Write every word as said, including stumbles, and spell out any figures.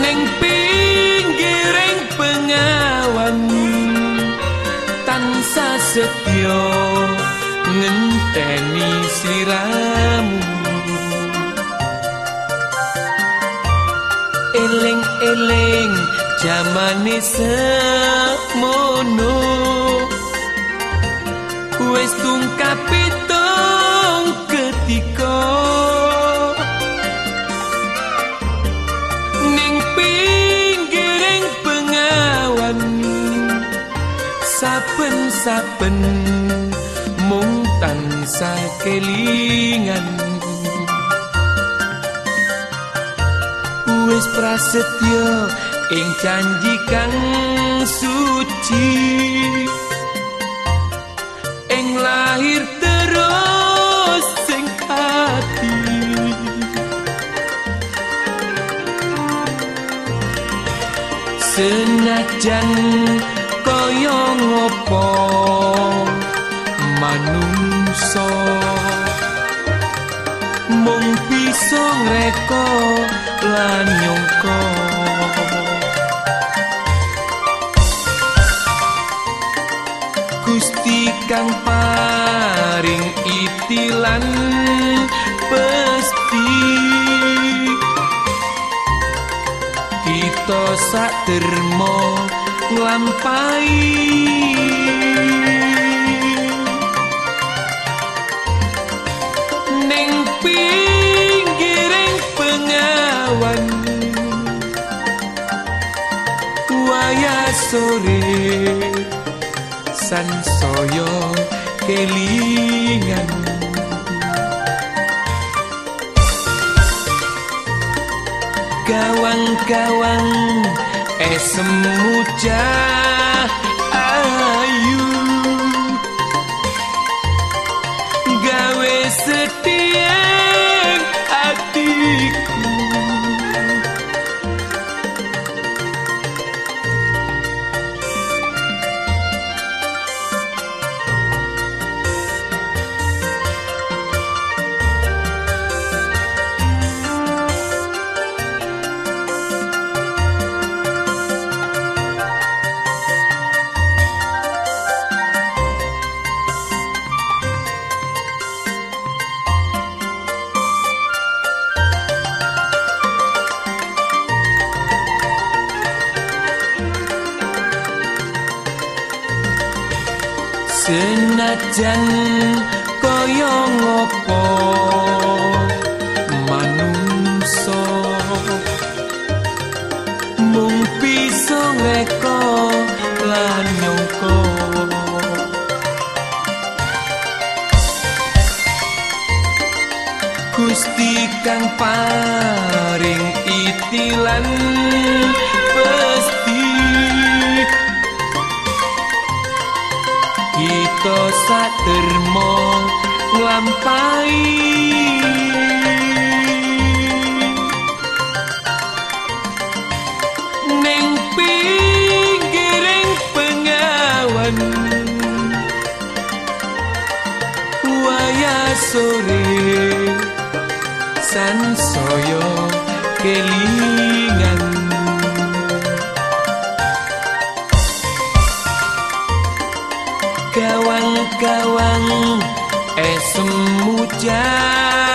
ning pinggiring bengawan tansah setya ngenteni sliramu. Eling-eling jamane semono wis tungkap pitung ketika ning pinggiring bengawan saben-saben mung tansah kelingan. Wis prasetyo ing janji kang suci ing lahir terus sing ati. Senajan kaya ngopo manungsa mung bisa ngreka lan nyangka Gusti kang paring itilan pesti kita sak derma nglampahi ning pinggiring bengawan wayah sore sansaya kelingan. Gawang-gawang esem mucah ayu gawe setieng atiku. Senajan kaya ngopo manungsa mung bisa ngreka lan nyangka Gusti kang paring itilan pesti kita sak derma nglampahi ning pinggiring bengawan wayah sore sansaya kelingan. Gawang-gawang esem mucah